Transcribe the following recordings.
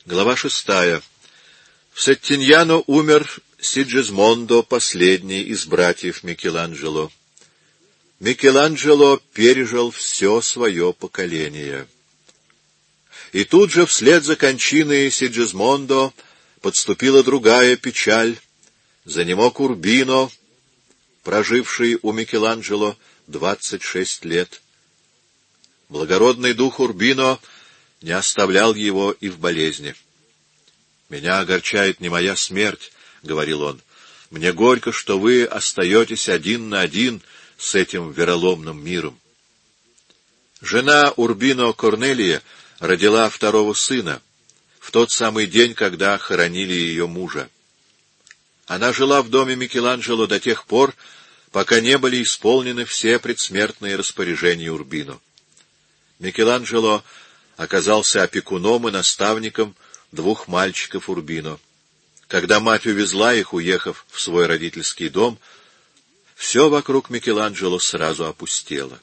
Глава 6. В Сеттиньяно умер Сиджисмондо, последний из братьев Микеланджело. Микеланджело пережил все свое поколение. И тут же, вслед за кончиной Сиджисмондо, подступила другая печаль. Занемог Урбино, проживший у Микеланджело 26 лет. Благородный дух Урбино не оставлял его и в болезни. «Меня огорчает не моя смерть», — говорил он. «Мне горько, что вы остаетесь один на один с этим вероломным миром». Жена Урбино Корнелия родила второго сына в тот самый день, когда хоронили ее мужа. Она жила в доме Микеланджело до тех пор, пока не были исполнены все предсмертные распоряжения Урбино. Микеланджело оказался опекуном и наставником двух мальчиков Урбино. Когда мать увезла их, уехав в свой родительский дом, все вокруг Микеланджело сразу опустело.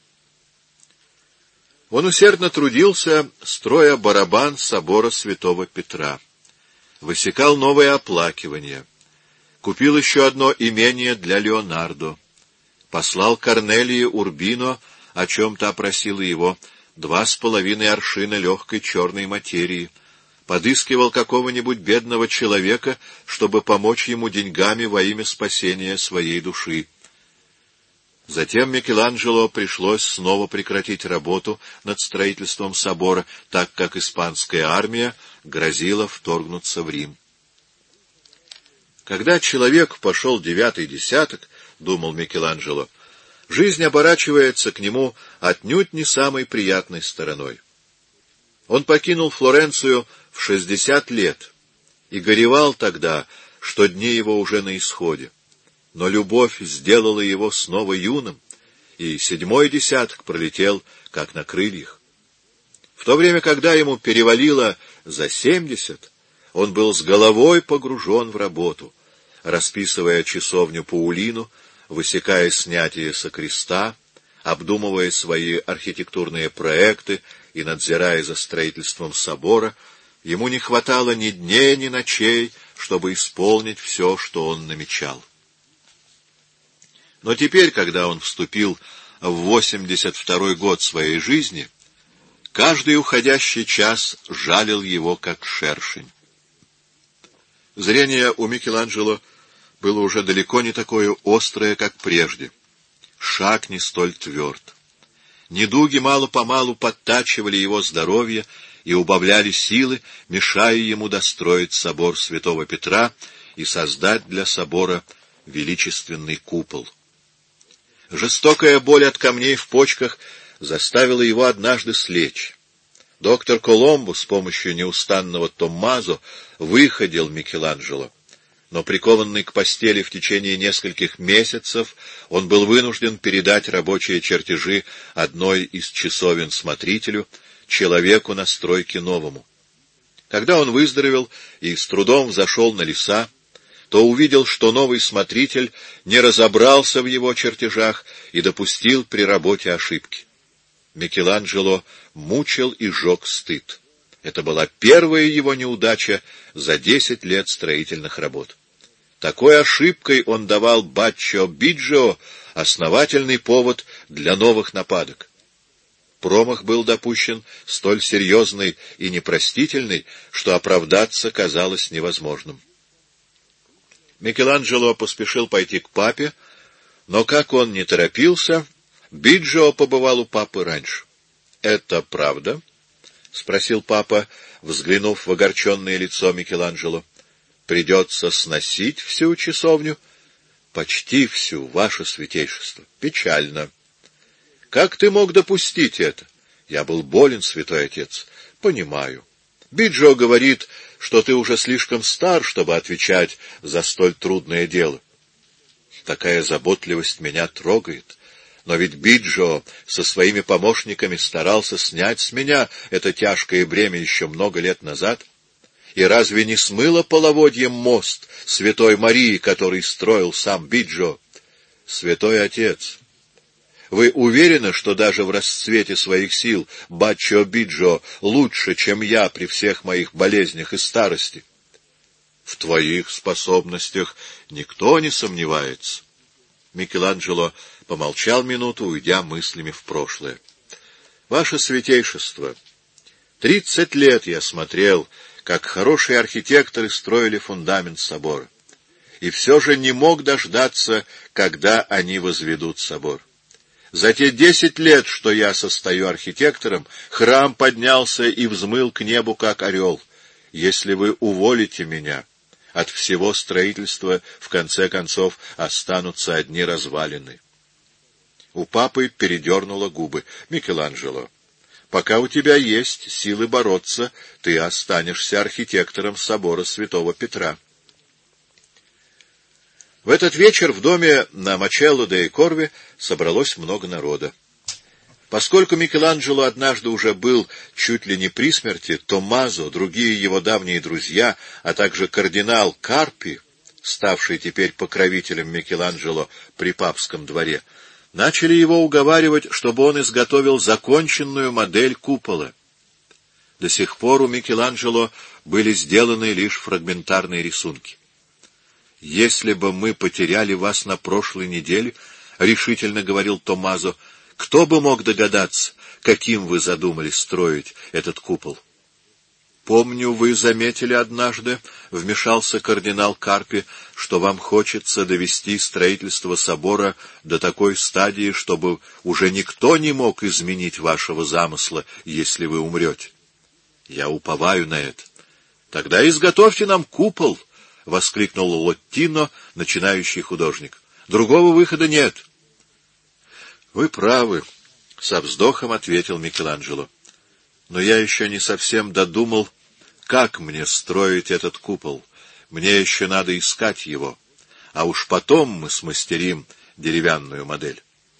Он усердно трудился, строя барабан собора святого Петра. Высекал новые оплакивания. Купил еще одно имение для Леонардо. Послал Корнелии Урбино, о чем та просила его, 2,5 аршина легкой черной материи. Подыскивал какого-нибудь бедного человека, чтобы помочь ему деньгами во имя спасения своей души. Затем Микеланджело пришлось снова прекратить работу над строительством собора, так как испанская армия грозила вторгнуться в Рим. Когда человек пошел 9-й десяток, думал Микеланджело, жизнь оборачивается к нему отнюдь не самой приятной стороной. Он покинул Флоренцию в 60 лет и горевал тогда, что дни его уже на исходе. Но любовь сделала его снова юным, и 7-й десяток пролетел, как на крыльях. В то время, когда ему перевалило за 70, он был с головой погружен в работу, расписывая часовню Паулину, высекая снятие со креста, обдумывая свои архитектурные проекты и надзирая за строительством собора. Ему не хватало ни дней, ни ночей, чтобы исполнить все, что он намечал. Но теперь, когда он вступил в 82-й год своей жизни, каждый уходящий час жалил его, как шершень. Зрение у Микеланджело было уже далеко не такое острое, как прежде. Шаг не столь тверд. Недуги мало-помалу подтачивали его здоровье и убавляли силы, мешая ему достроить собор святого Петра и создать для собора величественный купол. Жестокая боль от камней в почках заставила его однажды слечь. Доктор Коломбо с помощью неустанного Томмазо выходил Микеланджело, но прикованный к постели в течение нескольких месяцев, он был вынужден передать рабочие чертежи одной из часовен смотрителю, человеку на стройке новому. Когда он выздоровел и с трудом взошел на леса, то увидел, что новый смотритель не разобрался в его чертежах и допустил при работе ошибки. Микеланджело мучил и жег стыд. Это была первая его неудача за 10 лет строительных работ. Такой ошибкой он давал Баччо Биджио основательный повод для новых нападок. Промах был допущен столь серьезный и непростительный, что оправдаться казалось невозможным. Микеланджело поспешил пойти к папе, но, как он не торопился, Биджио побывал у папы раньше. — Это правда? — спросил папа, взглянув в огорченное лицо Микеланджело. — Придется сносить всю часовню? — Почти всю, ваше святейшество. — Печально. — Как ты мог допустить это? — Я был болен, святой отец. — Понимаю. Биджио говорит, что ты уже слишком стар, чтобы отвечать за столь трудное дело. Такая заботливость меня трогает. Но ведь Биджио со своими помощниками старался снять с меня это тяжкое бремя еще много лет назад. И разве не смыло половодьем мост Святой Марии, который строил сам Биджио? Святой Отец, Вы уверены, что даже в расцвете своих сил Баччо Биджо лучше, чем я при всех моих болезнях и старости? В твоих способностях никто не сомневается. Микеланджело помолчал минуту, уйдя мыслями в прошлое. Ваше святейшество, 30 лет я смотрел, как хорошие архитекторы строили фундамент собора, и все же не мог дождаться, когда они возведут собор. За те 10 лет, что я состою архитектором, храм поднялся и взмыл к небу, как орел. Если вы уволите меня, от всего строительства, в конце концов, останутся одни развалины. У папы передернуло губы. Микеланджело, пока у тебя есть силы бороться, ты останешься архитектором собора Святого Петра. В этот вечер в доме на Мачелло-де-Корве собралось много народа. Поскольку Микеланджело однажды уже был чуть ли не при смерти, Томмазо, другие его давние друзья, а также кардинал Карпи, ставший теперь покровителем Микеланджело при папском дворе, начали его уговаривать, чтобы он изготовил законченную модель купола. До сих пор у Микеланджело были сделаны лишь фрагментарные рисунки. «Если бы мы потеряли вас на прошлой неделе, — решительно говорил Томмазо, — кто бы мог догадаться, каким вы задумали строить этот купол?» «Помню, вы заметили однажды, — вмешался кардинал Карпи, — что вам хочется довести строительство собора до такой стадии, чтобы уже никто не мог изменить вашего замысла, если вы умрете. Я уповаю на это. Тогда изготовьте нам купол, — воскликнул Лоттино, начинающий художник. Другого выхода нет. — Вы правы, — со вздохом ответил Микеланджело. — Но я еще не совсем додумал, как мне строить этот купол. Мне еще надо искать его, а уж потом мы смастерим деревянную модель.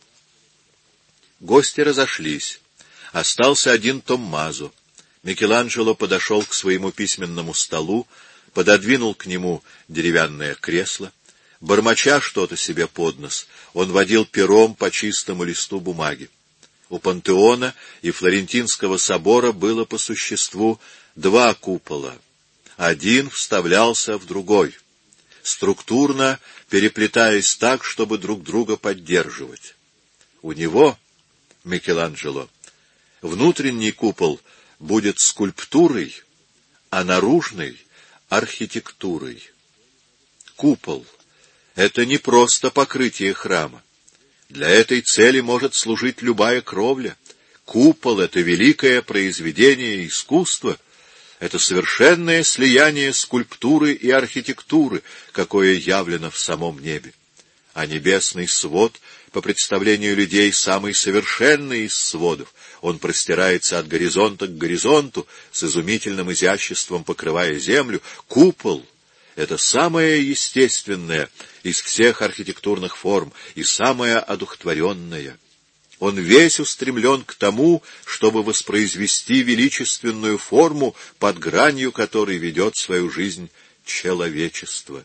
Гости разошлись. Остался один Томмазо. Микеланджело подошел к своему письменному столу, пододвинул к нему деревянное кресло. Бормоча что-то себе под нос, он водил пером по чистому листу бумаги. У Пантеона и Флорентинского собора было по существу два купола. Один вставлялся в другой, структурно переплетаясь так, чтобы друг друга поддерживать. У него, Микеланджело, внутренний купол будет скульптурой, а наружный — архитектурой. Купол — это не просто покрытие храма. Для этой цели может служить любая кровля. Купол — это великое произведение искусства. Это совершенное слияние скульптуры и архитектуры, какое явлено в самом небе. А небесный свод, по представлению людей, самый совершенный из сводов. Он простирается от горизонта к горизонту, с изумительным изяществом покрывая землю. Купол — это самое естественное из всех архитектурных форм и самое одухотворенное. Он весь устремлен к тому, чтобы воспроизвести величественную форму, под гранью которой ведет свою жизнь человечество.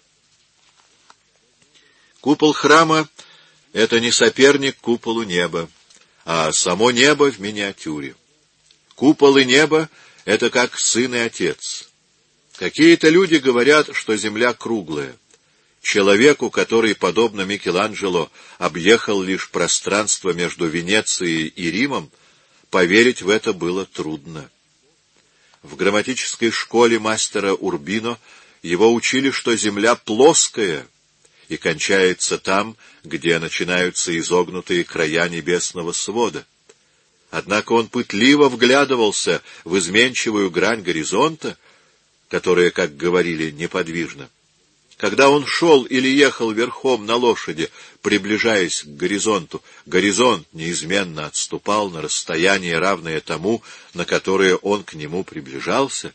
Купол храма — это не соперник куполу неба, а само небо в миниатюре. Купол и небо — это как сын и отец. Какие-то люди говорят, что земля круглая. Человеку, который, подобно Микеланджело, объехал лишь пространство между Венецией и Римом, поверить в это было трудно. В грамматической школе мастера Урбино его учили, что земля плоская и кончается там, где начинаются изогнутые края небесного свода. Однако он пытливо вглядывался в изменчивую грань горизонта, которая, как говорили, неподвижна. Когда он шел или ехал верхом на лошади, приближаясь к горизонту, горизонт неизменно отступал на расстояние, равное тому, на которое он к нему приближался.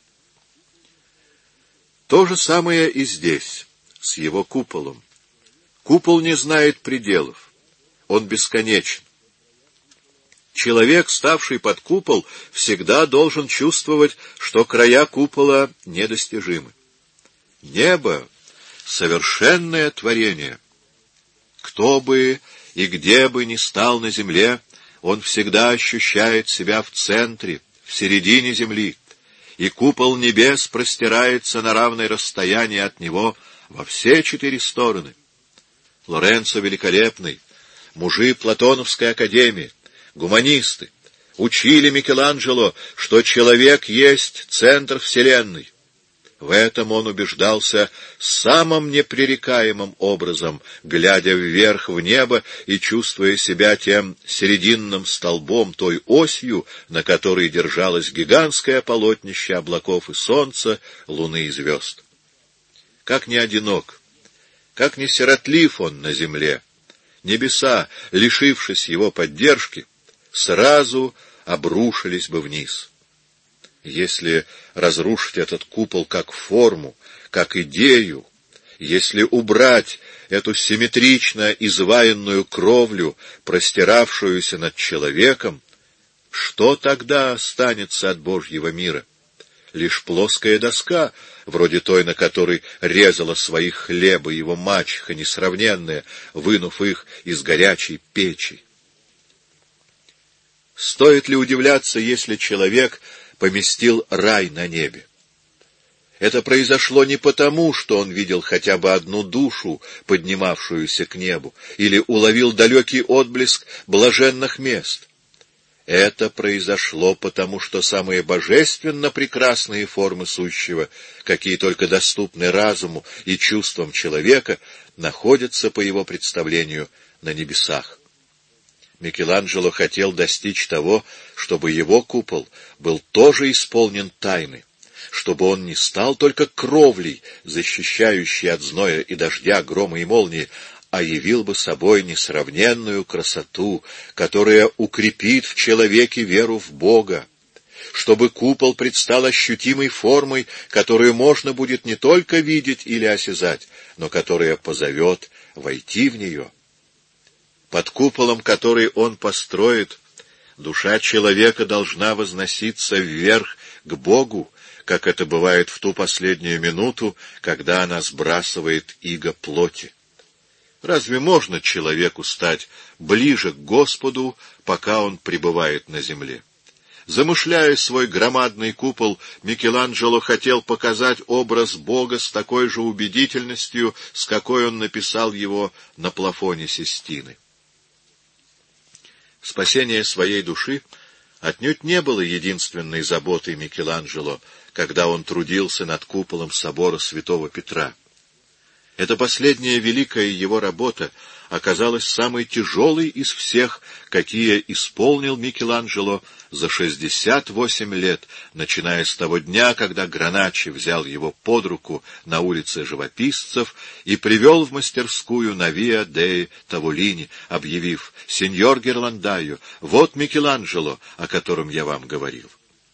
То же самое и здесь, с его куполом. Купол не знает пределов, он бесконечен. Человек, ставший под купол, всегда должен чувствовать, что края купола недостижимы. Небо — совершенное творение. Кто бы и где бы ни стал на земле, он всегда ощущает себя в центре, в середине земли, и купол небес простирается на равное расстояние от него во все 4 стороны. Лоренцо Великолепный, мужи Платоновской академии, гуманисты, учили Микеланджело, что человек есть центр вселенной. В этом он убеждался самым непререкаемым образом, глядя вверх в небо и чувствуя себя тем серединным столбом, той осью, на которой держалось гигантское полотнище облаков и солнца, луны и звезд. Как ни одинок, как ни сиротлив он на земле, небеса, лишившись его поддержки, сразу обрушились бы вниз. Если разрушить этот купол как форму, как идею, если убрать эту симметрично изваянную кровлю, простиравшуюся над человеком, что тогда останется от Божьего мира? Лишь плоская доска, вроде той, на которой резала свои хлебы его мачеха несравненная, вынув их из горячей печи. Стоит ли удивляться, если человек поместил рай на небе? Это произошло не потому, что он видел хотя бы одну душу, поднимавшуюся к небу, или уловил далекий отблеск блаженных мест. Это произошло потому, что самые божественно прекрасные формы сущего, какие только доступны разуму и чувствам человека, находятся, по его представлению, на небесах. Микеланджело хотел достичь того, чтобы его купол был тоже исполнен тайны, чтобы он не стал только кровлей, защищающей от зноя и дождя, грома и молнии, а явил бы собой несравненную красоту, которая укрепит в человеке веру в Бога, чтобы купол предстал ощутимой формой, которую можно будет не только видеть или осязать, но которая позовет войти в нее. Под куполом, который он построит, душа человека должна возноситься вверх к Богу, как это бывает в ту последнюю минуту, когда она сбрасывает иго плоти. Разве можно человеку стать ближе к Господу, пока он пребывает на земле? Замышляя свой громадный купол, Микеланджело хотел показать образ Бога с такой же убедительностью, с какой он написал его на плафоне Систины. Спасение своей души отнюдь не было единственной заботой Микеланджело, когда он трудился над куполом собора святого Петра. Эта последняя великая его работа оказалась самой тяжелой из всех, какие исполнил Микеланджело за 68 лет, начиная с того дня, когда Граначчи взял его под руку на улице живописцев и привел в мастерскую на Виа де Таволини, объявив: «Сеньор Герландайо, вот Микеланджело, о котором я вам говорил».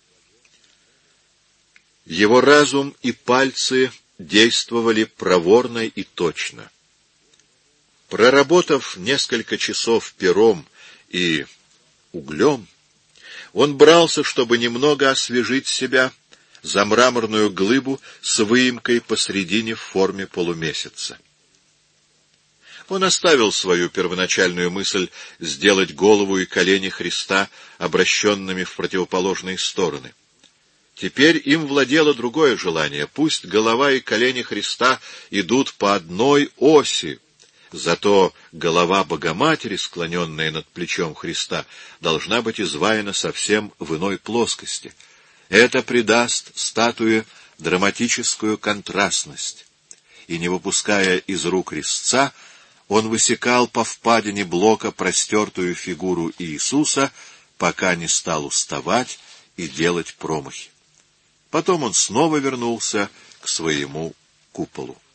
Его разум и пальцы действовали проворно и точно. Проработав несколько часов пером и углем, он брался, чтобы немного освежить себя, за мраморную глыбу с выемкой посредине в форме полумесяца. Он оставил свою первоначальную мысль сделать голову и колени Христа обращенными в противоположные стороны. Теперь им владело другое желание: пусть голова и колени Христа идут по одной оси, зато голова Богоматери, склоненная над плечом Христа, должна быть изваяна совсем в иной плоскости. Это придаст статуе драматическую контрастность. И, не выпуская из рук резца, он высекал по впадине блока простертую фигуру Иисуса, пока не стал уставать и делать промахи. Потом он снова вернулся к своему куполу.